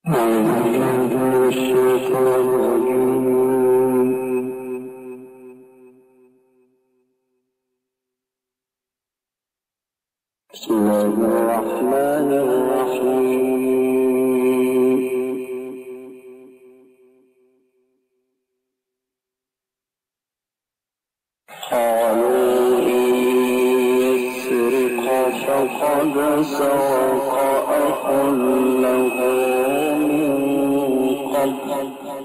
بسم الله الرحمن الرحيم. قالوا إن يسرق فقد سرق أخ له من قبل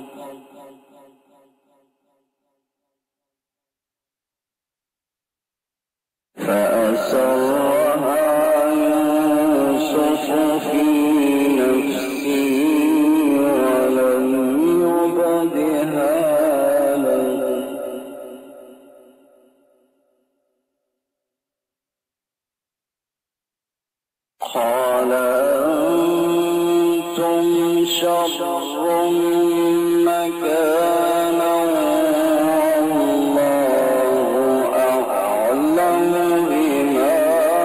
فأسرها يوسف في نفسه ولم يبدها له قال أنتم شر مكانا والله أعلم بما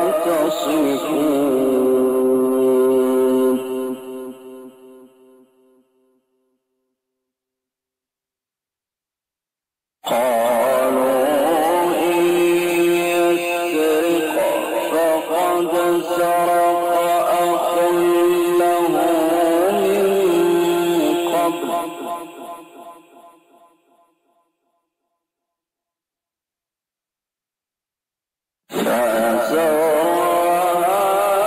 تصفون. قالوا إن يسرق فقد سرق أخ له من قبل فأسرها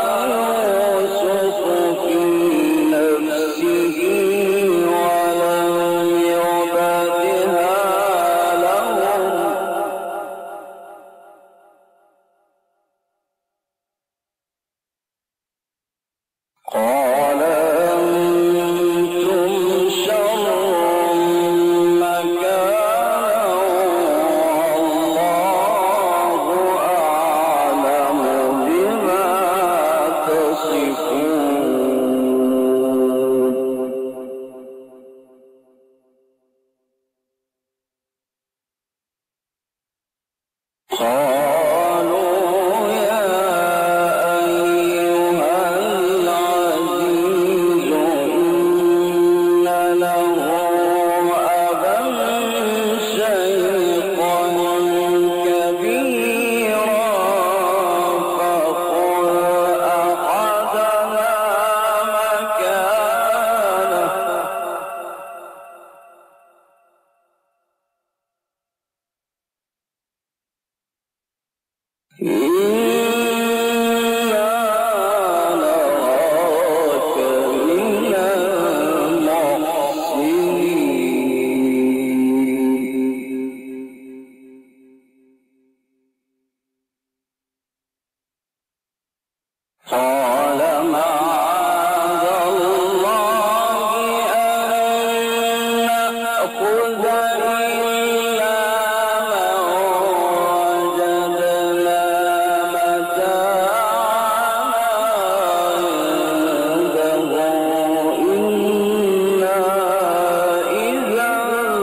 يوسف في نفسه ولم يبدها لهم قال أنتم شر مكانا والله أعلم بما تصفون. قالوا يا أيها العزيز إن له أبا شيخا كبيرا فخذ أحدنا مكانه إنا نراك من المحسنين. قال معاذ الله أن نأخذ إلا من وجدنا متاعنا عنده إنا إذا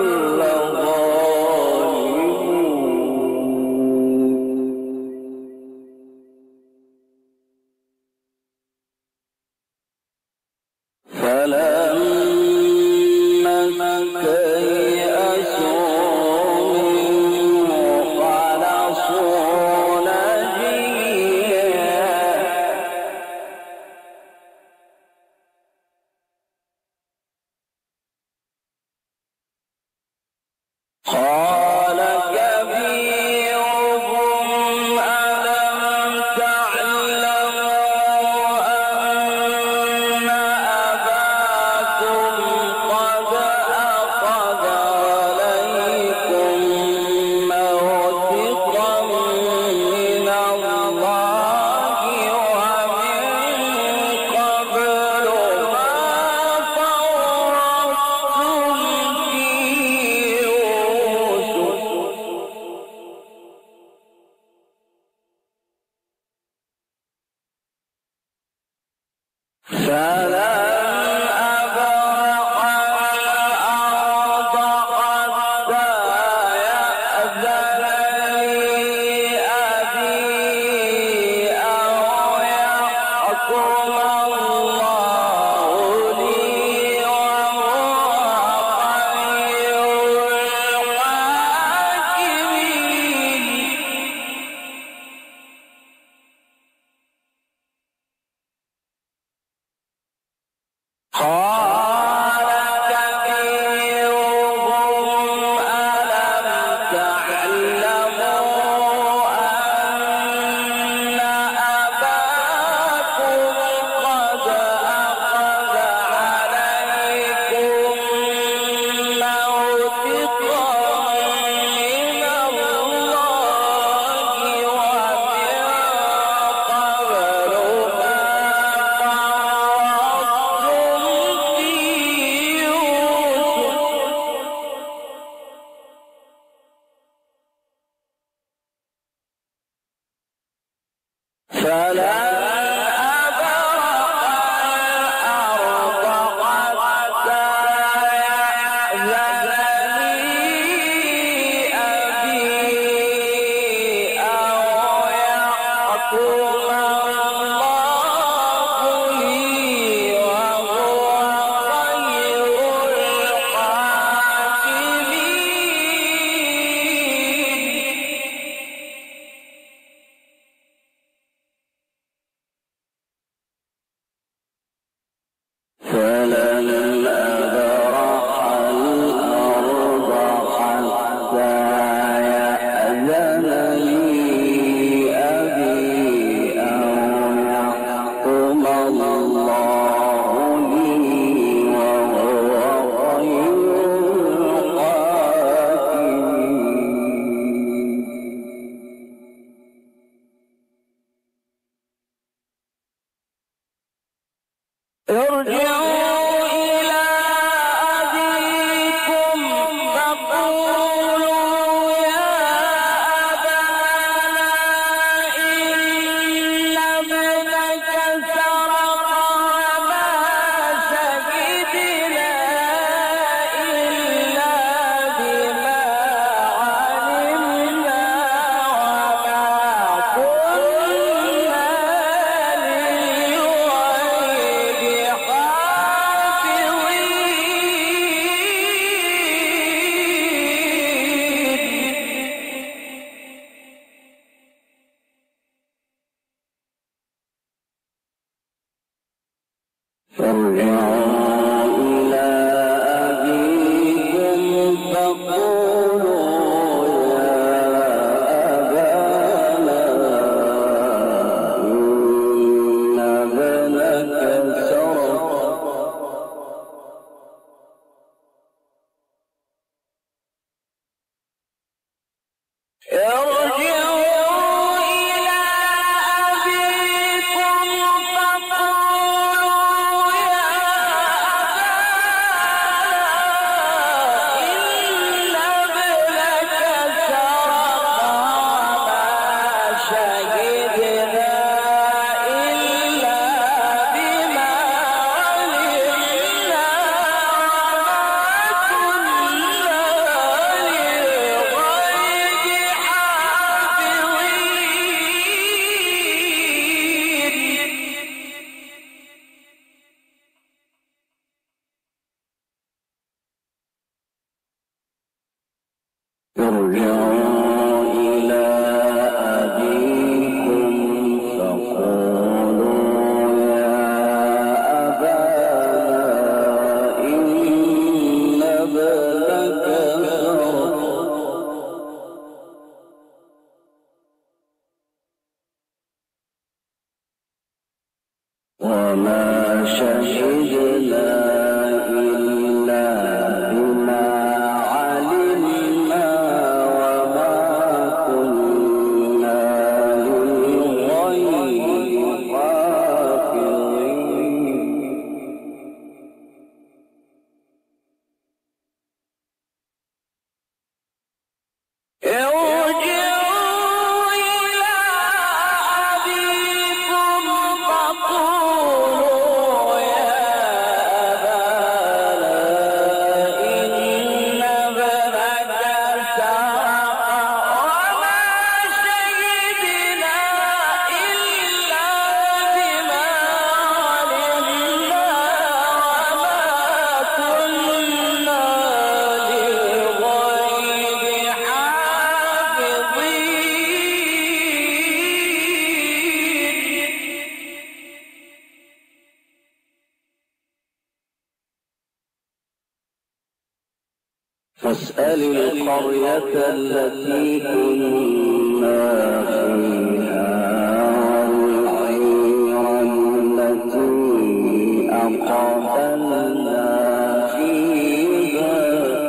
لظالمون. فلما استيئسوا منه خلصوا نجيا قال كبيرهم ألم تعلموا أن أباكم قد أخذ عليكم موثقا من الله ومن قبل ما فرطتم في يوسف فلن أبرح الأرض حتى يأذن لي أبي أو يحكم الله لي قال كبيرهم ألم تعلموا أن أباكم قد أخذ عليكم موثقا من الله ومن قبل ما فرطتم في يوسف فلن أبرح الأرض حتى يأذن لي أبي أو يحكم الله لي وهو خير الحاكمين فلن أبرح الأرض حتى يأذن لي أبي أو يحكم الله لي وهو خير الحاكمين ارجعوا إلى أبيكم فقولوا يا أبانا إن ابنك سرق وما شهدنا إلا بما علمنا وما كنا للغيب ارجعوا إلى أبيكم فقولوا يا أبانا إن ابنك سرق ارجعوا إلى أبيكم فقولوا يا أبانا إن ابنك سرق وما شهدنا إلا بما علمنا ارجعوا إلى أبيكم فقولوا يا أبانا إن ابنك سرق وما شهدنا إلا بما علمنا وما كنا للغيب حافظين ارجعوا إلى أبيكم فقولوا يا واسأل القرية التي كنا فيها والعير التي أقبلنا فيها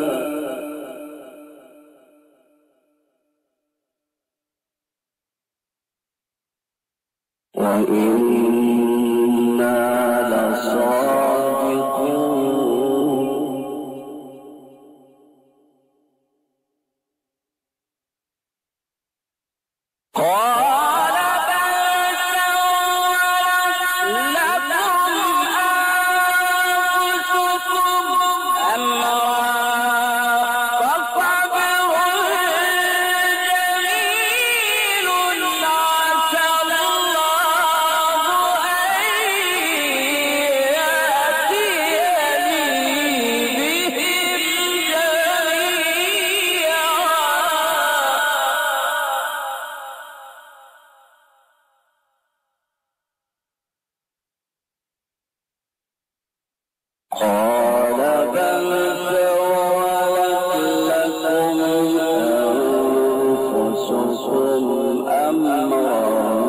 وإنا لصادقون قال بل سولت لكم أنفسكم أمرا فصبر جميل عسى الله أن يأتيني بهم جميعا قال بل سولت لكم أنفسكم أمرا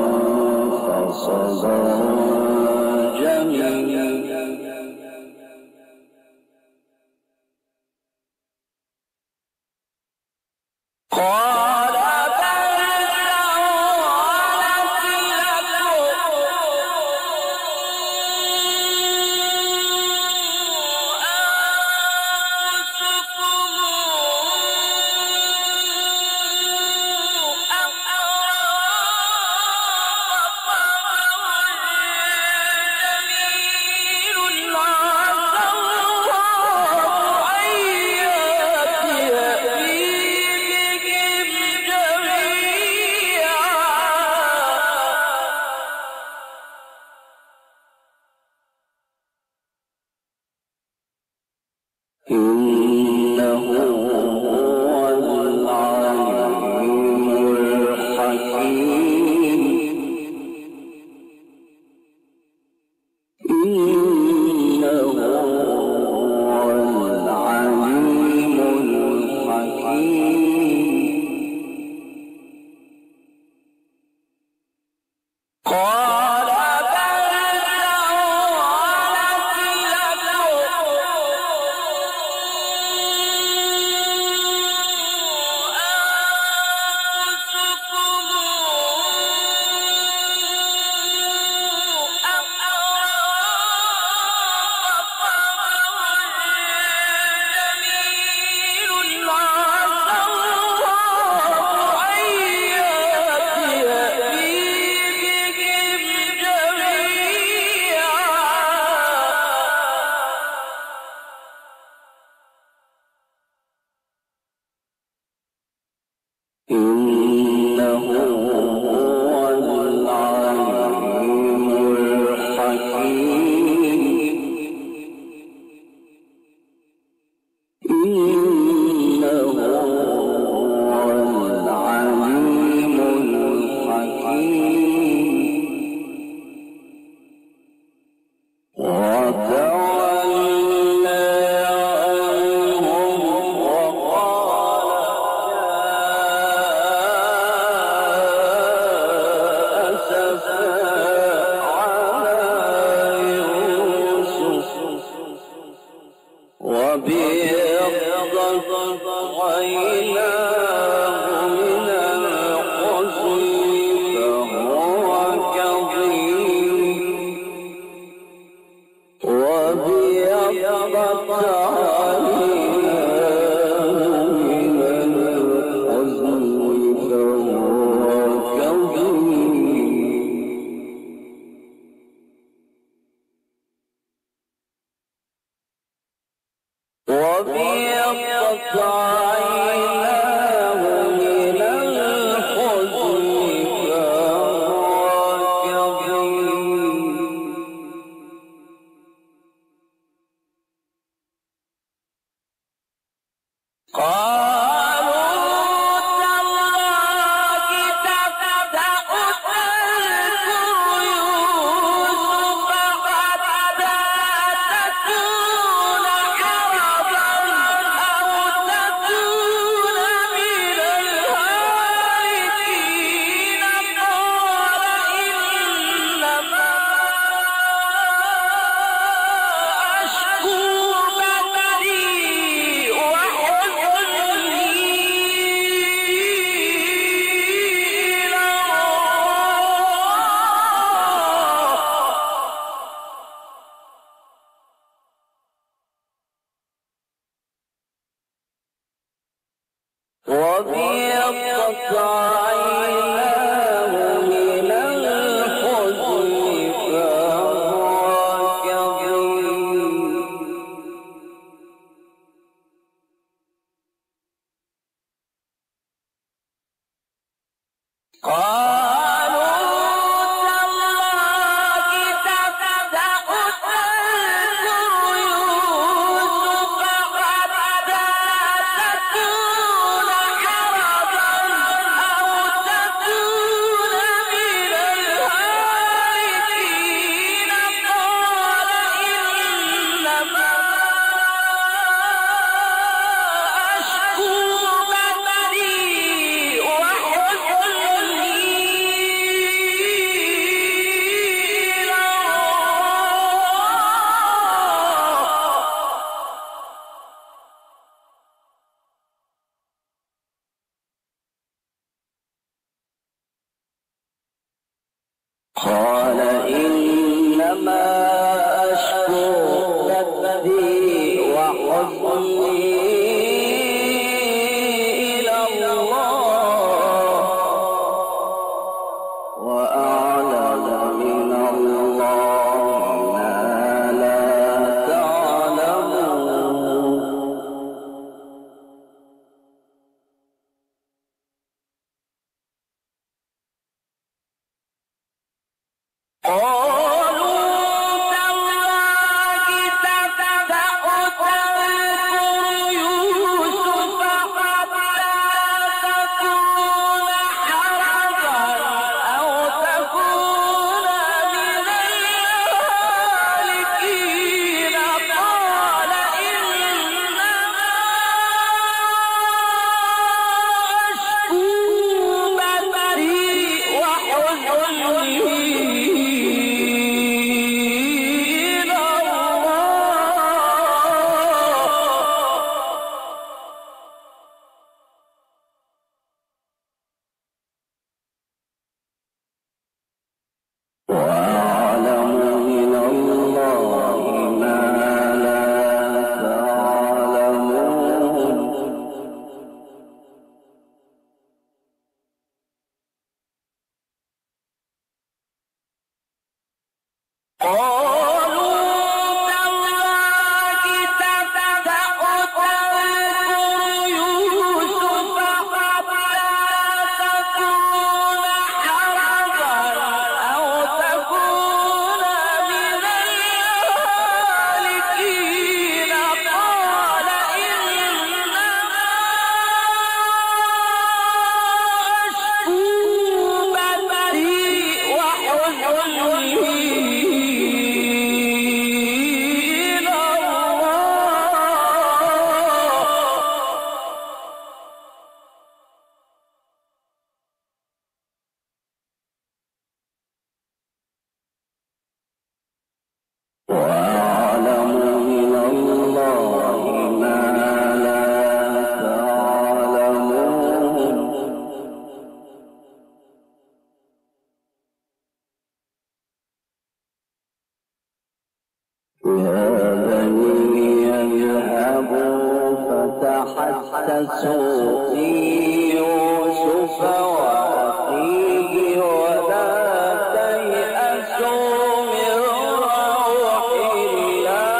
فصبر جميل قال بل إنه هو العليم الحكيم إنه هو العليم الحكيم قال بل سولت إنه هو العليم الحكيم إنه هو العليم الحكيم وتولى عنهم وقال أسفا على يوسف وابيضت عيناه من الحزن فهو كظيم وابيضت عيناه من الحزن فهو كظيم وابيضت عيناه من الحزن فهو كظيم قالوا تالله تفتأ تذكر يوسف حتى تكون حرضا أو تكون وابيضت عيناه من الحزن فهو كظيم قال إنما أشكو بثي وحزني إلى الله وأعلم من الله ما لا تعلمون وأعلم من الله ما لا تعلمون وأعلم من الله ما لا تعلمون يا بني اذهبوا فتحسسوا من يوسف وأخيه ولا تيأسوا من روح الله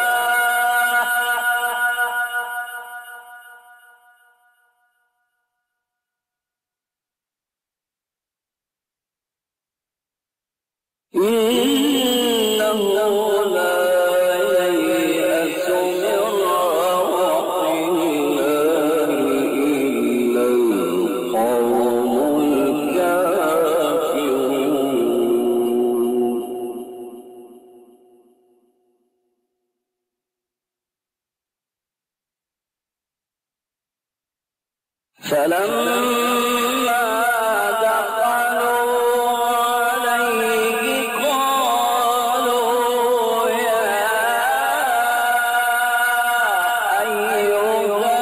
إنه لا ييأس من روح الله إلا القوم الكافرون فلما دخلوا عليه قالوا يا أيها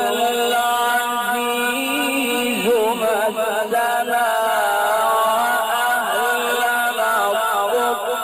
العزيز مسنا وأهلنا الضر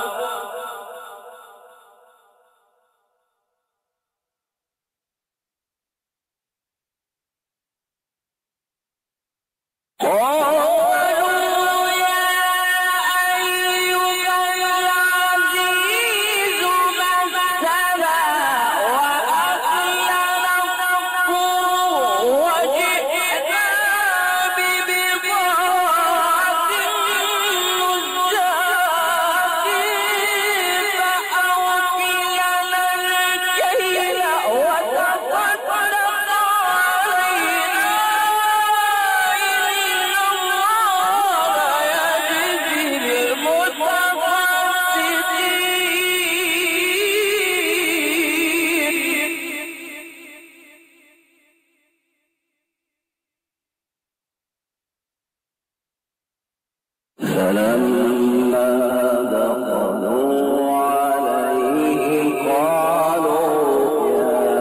فلما دخلوا عليه قالوا يا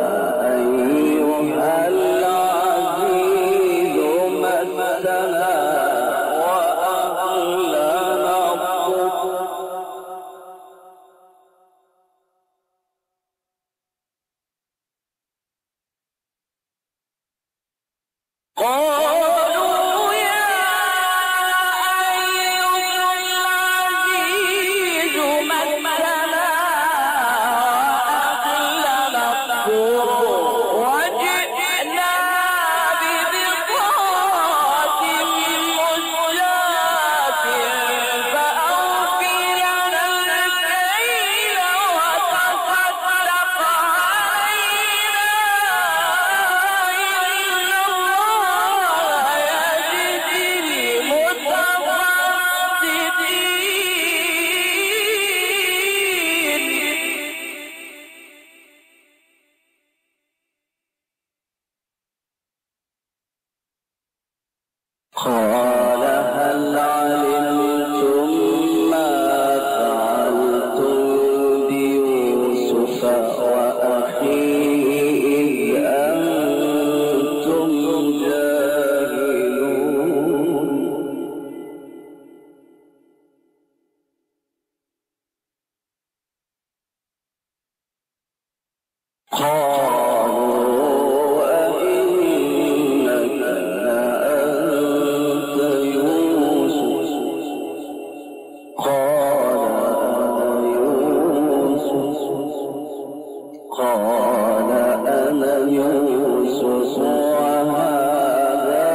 أيها العزيز مسنا وأهلنا الضر قال هل علمتم ما فعلتم بيوسف وأخيه إذ أنتم جاهلون قال أنا يوسف وهذا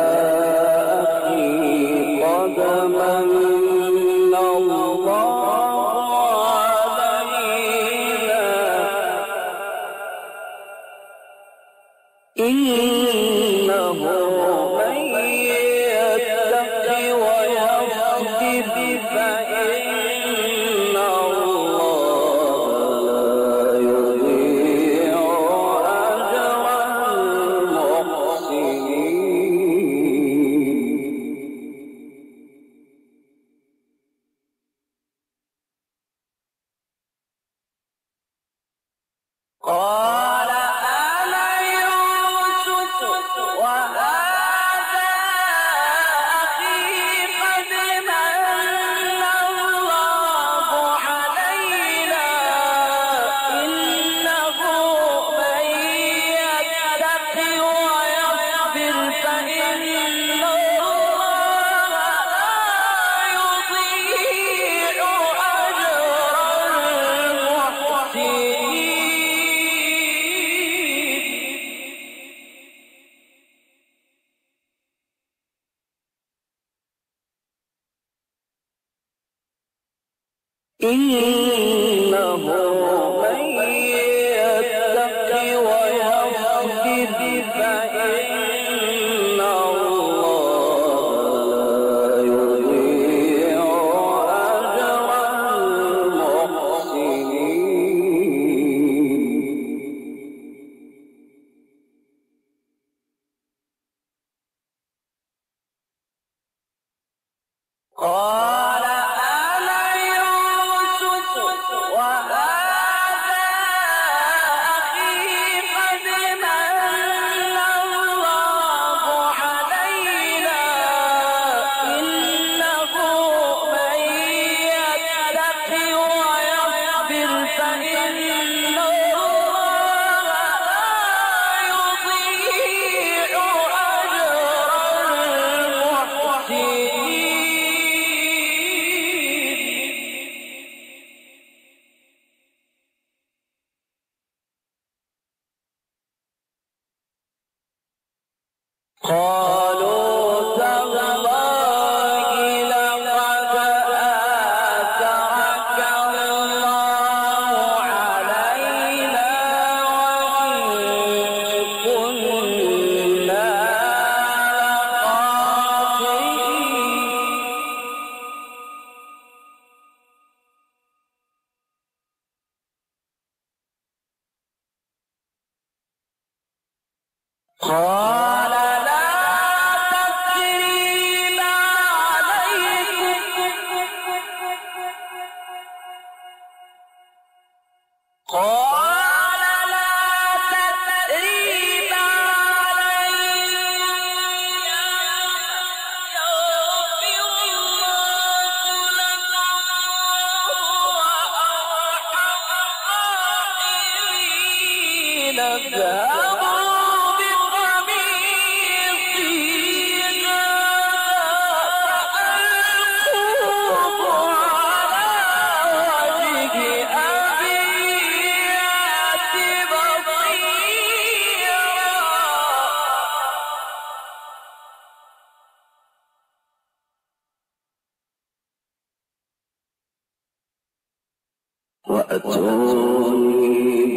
أخي قد من الله علينا إنه من يتق ويصبر فإن الله لا يضيع أجر المحسنين قال أنا يوسف وهذا أخي قد من الله علينا إنه من يتق ويصبر فإن الله لا يضيع أجر المحسنين إنه من يتق ويصبر فإن الله لا يضيع أجر المحسنين قال أنا يوسف قالوا تالله لقد آثرك الله علينا وإن كنا لخاطئين. قال لا تثريب عليكم قال لا تثريب عليكم يغفر الله لكم وأرحم الراحمين. وأتوني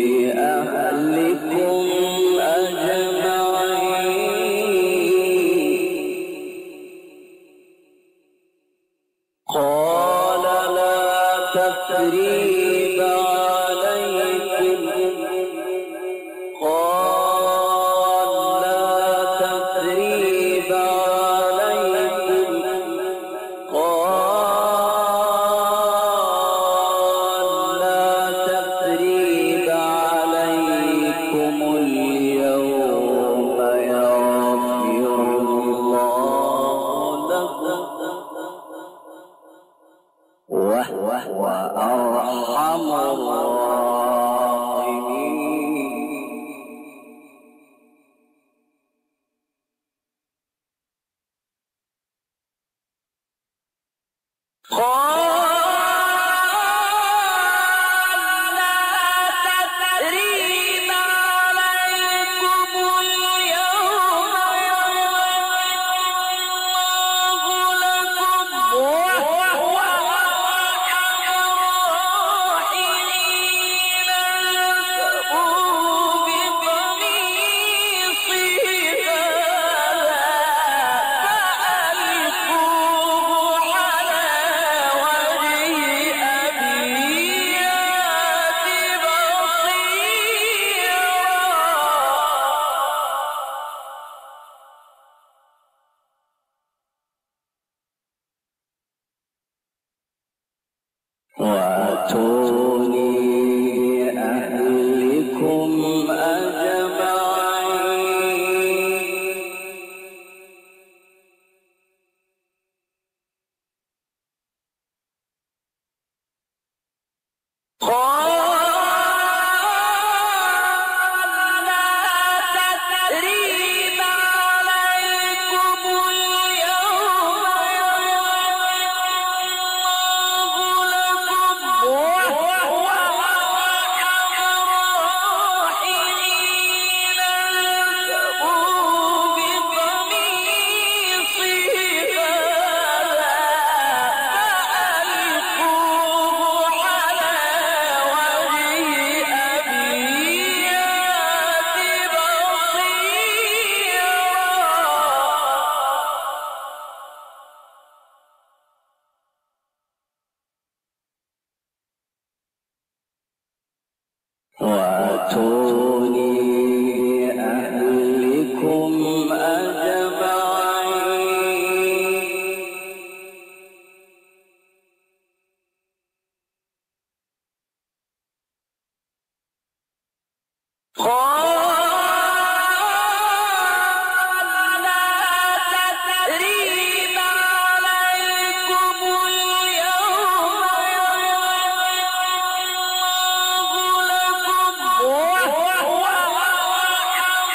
بأهلكم أجمعين. قال لا تثريب عليكم قال لا تثريب عليكم قال لا تثريب عليكم اليوم يغفر الله لكم وهو أرحم الراحمين. قال لا تثريب عليكم اليوم يغفر الله لكم وهو أرحم الراحمين. اذهبوا بقميصي هذا فألقوه على وجه أبي يأت بصيرا. وأتوني بأهلكم أجمعين. قال لا تثريب عليكم اليوم يغفر الله لكم وهو أرحم الراحمين. اذهبوا بقميصي هذا فألقوه على وجه أبي يأت بصيرا. وأتوني بأهلكم أجمعين. قال لا تثريب عليكم اليوم يغفر الله لكم وهو أرحم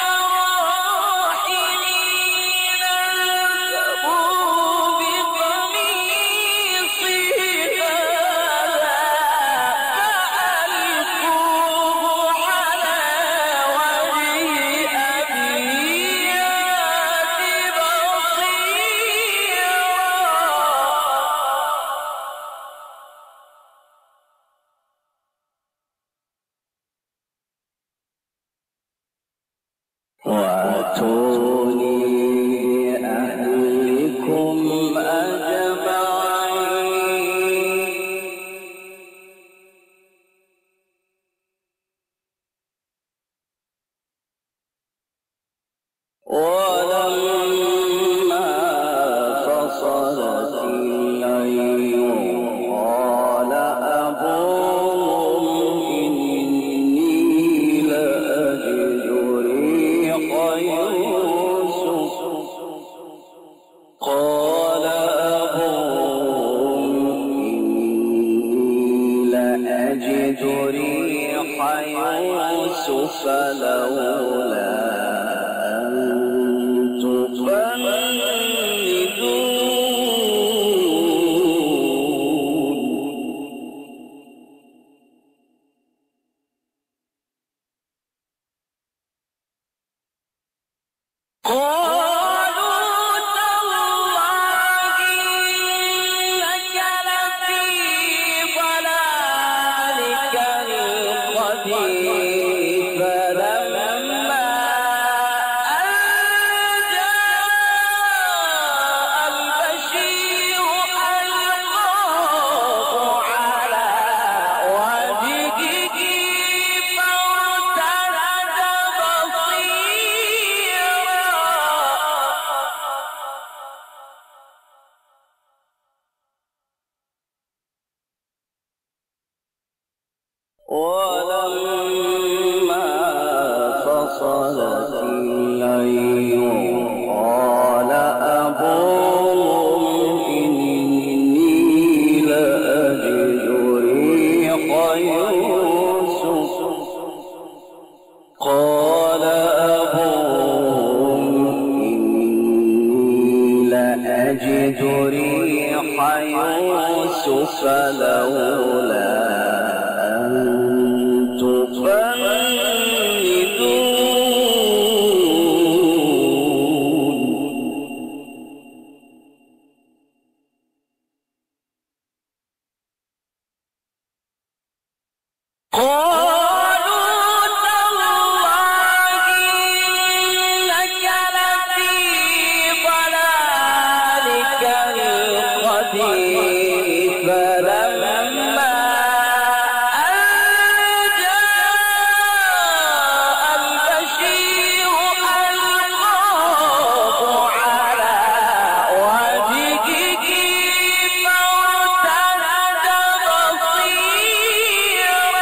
الراحمين. اذهبوا بقميصي هذا فألقوه على وأتوني بأهلكم أجمعين. ولما فصلت الليل قال أبوهم إني لأجد ريح يوسف لولا أن تفندون. قالوا تالله إنك لفي ضلالك القديم. فلما أن جاء البشير ألقاه على وجهه فارتد بصيرا. ولما فصلت الليل قال أبوهم إني لأجد ريح يوسف. قال أبوهم إني لأجد ريح يوسف لولا أن تفندون. قالوا تالله إنك لفي ضلالك القديم. فلما أن جاء البشير ألقاه على وجهه فارتد بصيرا.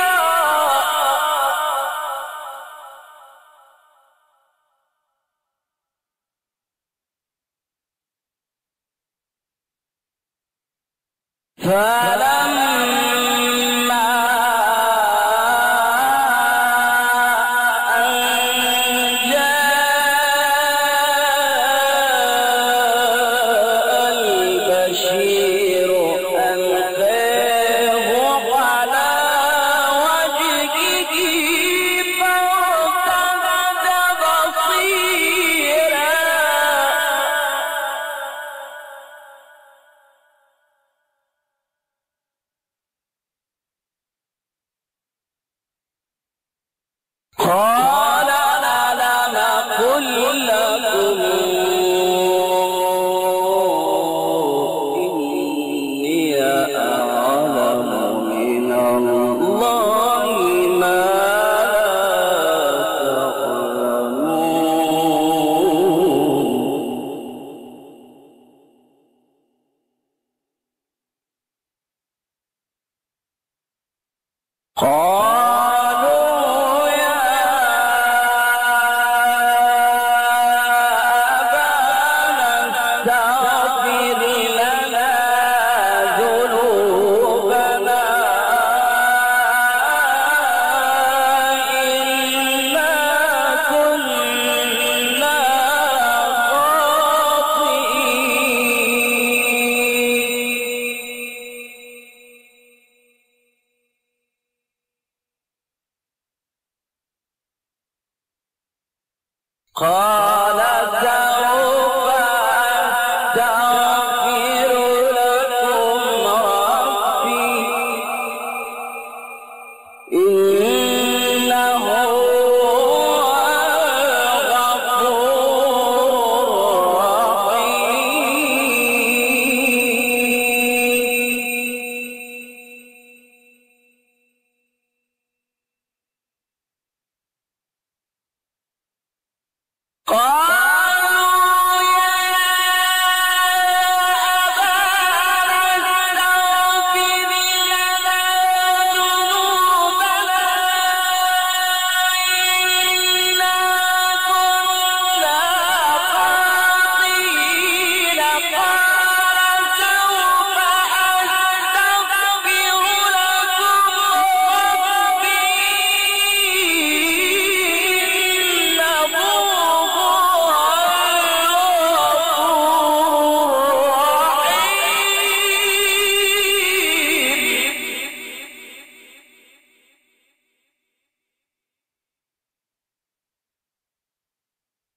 فلما أن جاء البشير ألقاه على وجهه فارتد بصيرا. قال ألم أقل لكم إني أعلم من الله ما لا تعلمون. قالوا يا أبانا استغفر لنا ذنوبنا إنا كنا خاطئين. قال سوف أستغفر لكم ربي إنه هو الغفور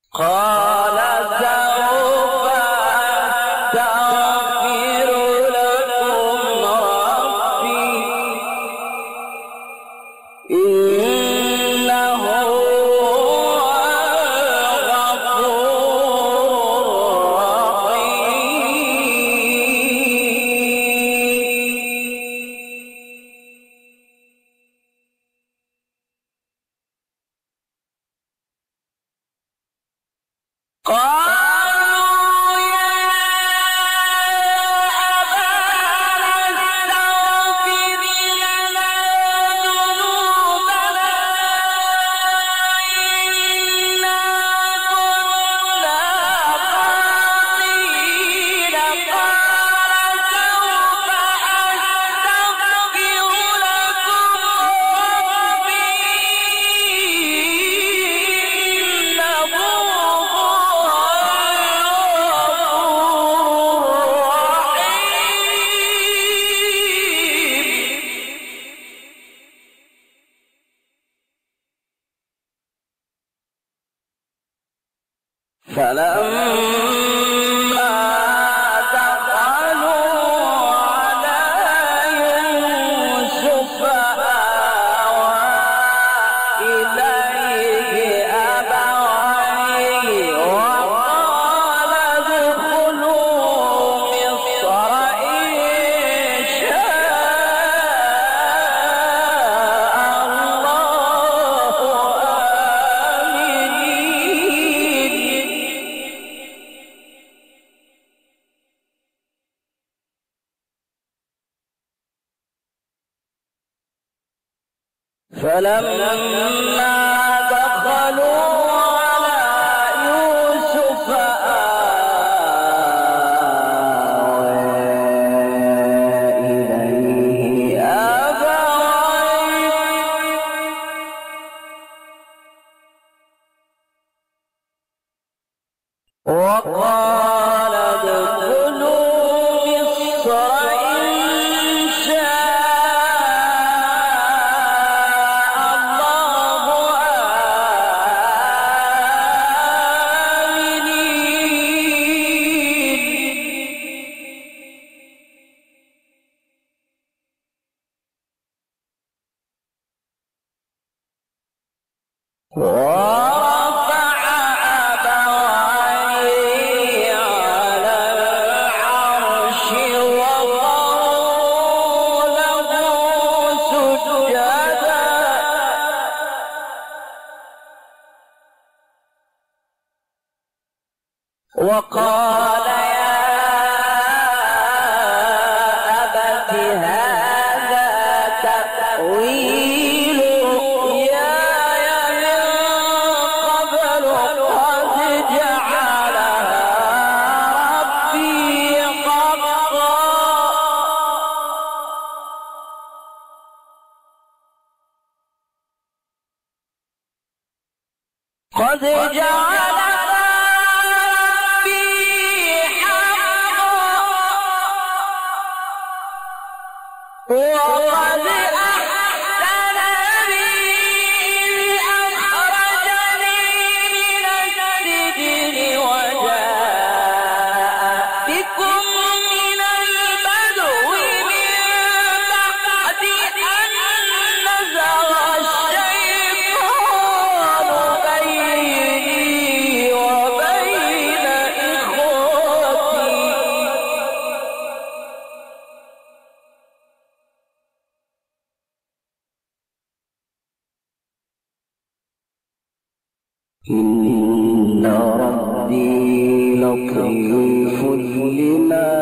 قال سوف أستغفر لكم ربي إنه هو الغفور الرحيم. قالوا يا أبانا استغفر لنا ذنوبنا إنا كنا خاطئين. قال سوف أستغفر لكم ربي إنه فلما دخلوا على يوسف آوى إليه أبويه وقال ادخلوا مصر إن شاء الله آمنين. فلما دخلوا على يوسف آوى إليه أبويه وقال ادخلوا مصر إن شاء الله آمنين. ورفع أبويه على العرش وخروا له سجدا وقال يا أبت هذا تأويل رؤياي من قبل قد جعلها ربي حقا قد جعلها وقد أحسن بي إذ أخرجني من السجن وجاء بكم من البدو من بعد أن نزغ الشيطان بيني وبين إخوتي إن ربي لطيف لما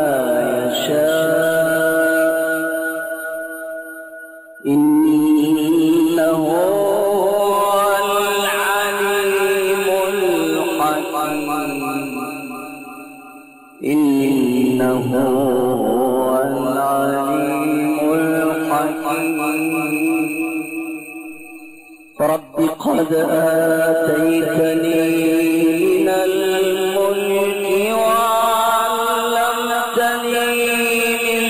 يشاء إنه هو العليم الحكيم. إنه هو العليم الحكيم. رب قد آتيتني من الملك وعلمتني من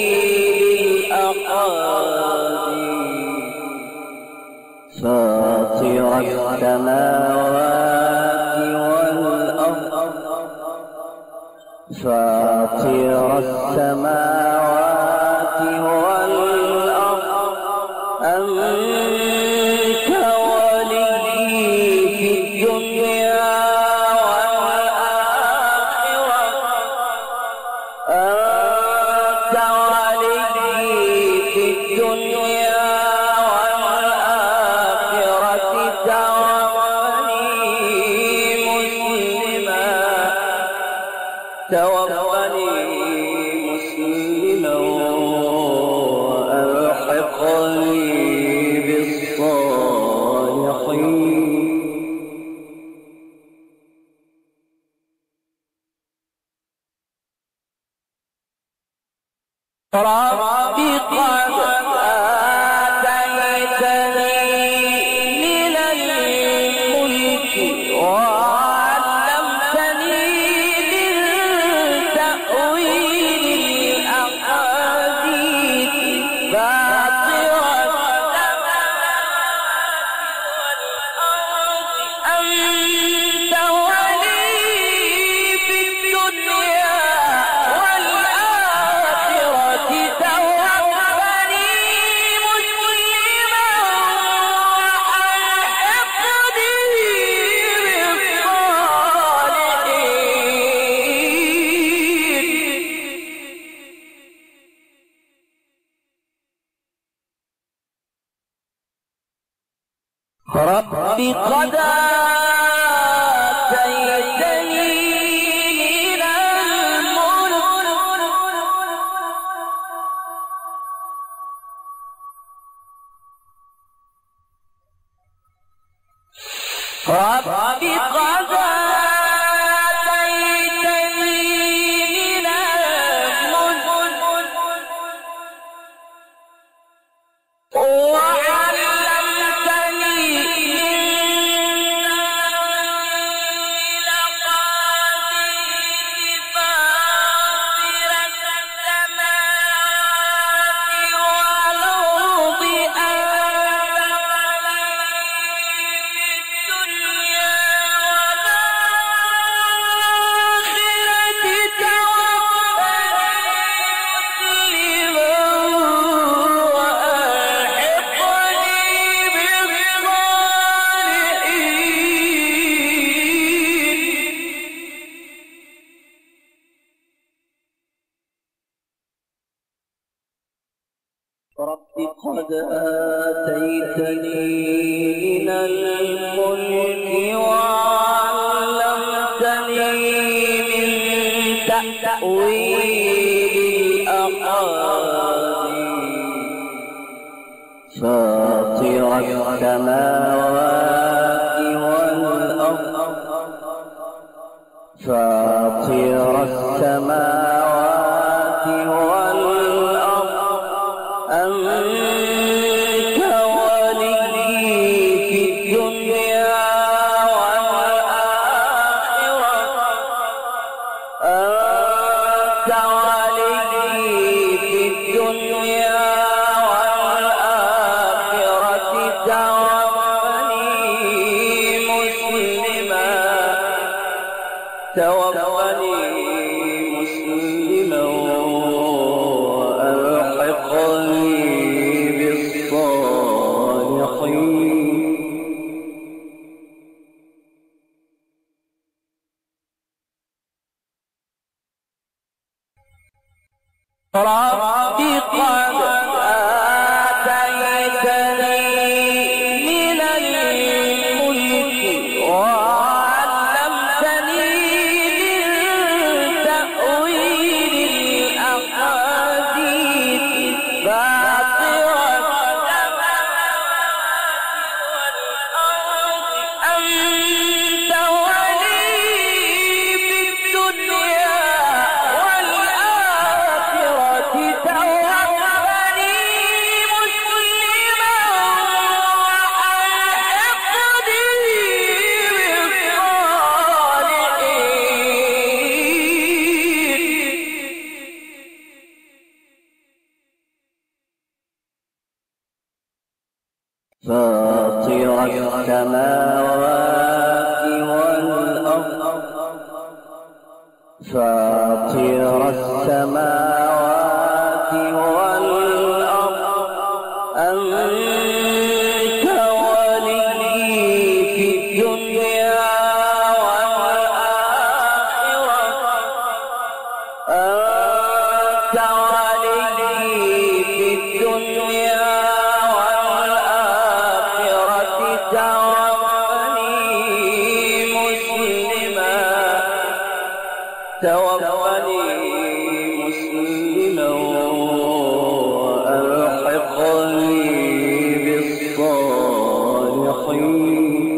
تأويل الأحاديث فاطر السماوات والأرض أنت ولي في الدنيا والآخرة أنت ولي في الدنيا والآخرة توفني مسلما وألحقني بالصالحين. رب قد آتيتني من الملك وعلمتني من تأويل الأحاديث فاطر السماوات والأرض أنت ولي في الدنيا والآخرة توفني مسلما وألحقني بالصالحين. رب قد آتيتني من الملك رب قد آتيتني من الملك وعلمتني من الأقادير فاطر السماوات والأرض أنت رب قد آتيتني من الملك وعلمتني من تأويل الأحاديث فاطر السماوات والأرض فاطر السماوات والأرض أنت ولي في الدنيا والآخرة أنت ولي في الدنيا والآخرة توفني مسلما وألحقني بالصالحين. رب قد آتيتني من الملك وعلمتني من تأويل الأحاديث فاطر السماوات والأرض أنت ولي في الدنيا والآخرة توفني مسلما وألحقني بالصالحين. السماوات والأرض فاطر السماوات والأرض أنت ولي في الدنيا والآخرة أنت ولي في الدنيا والآخرة توفني مسلما وألحقني بالصالحين.